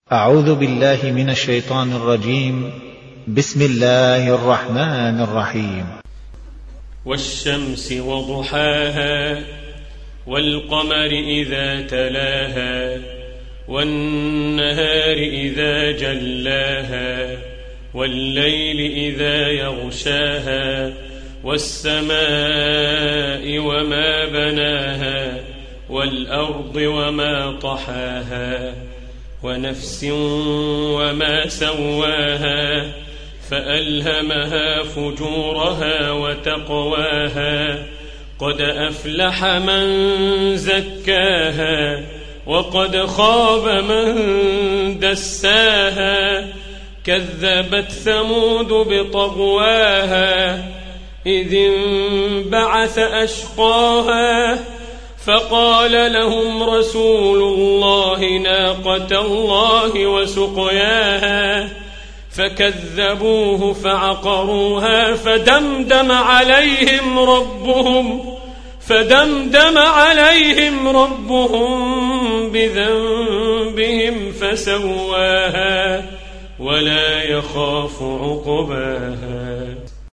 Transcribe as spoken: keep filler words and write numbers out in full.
أعوذ بالله من الشيطان الرجيم. بسم الله الرحمن الرحيم. والشمس وضحاها والقمر إذا تلاها والنهار إذا جلاها والليل إذا يغشاها والسماء وما بناها والأرض وما طحاها ونفس وما سواها فألهمها فجورها وتقواها قد أفلح من زكاها وقد خاب من دساها كذبت ثمود بطغواها إذ انبعث أشقاها فقال لهم رسول الله ناقة الله وسقياها فكذبوه فعقروها فدمدم عليهم ربهم فدمدم عليهم ربهم بذنبهم فسواها ولا يخاف عقباها.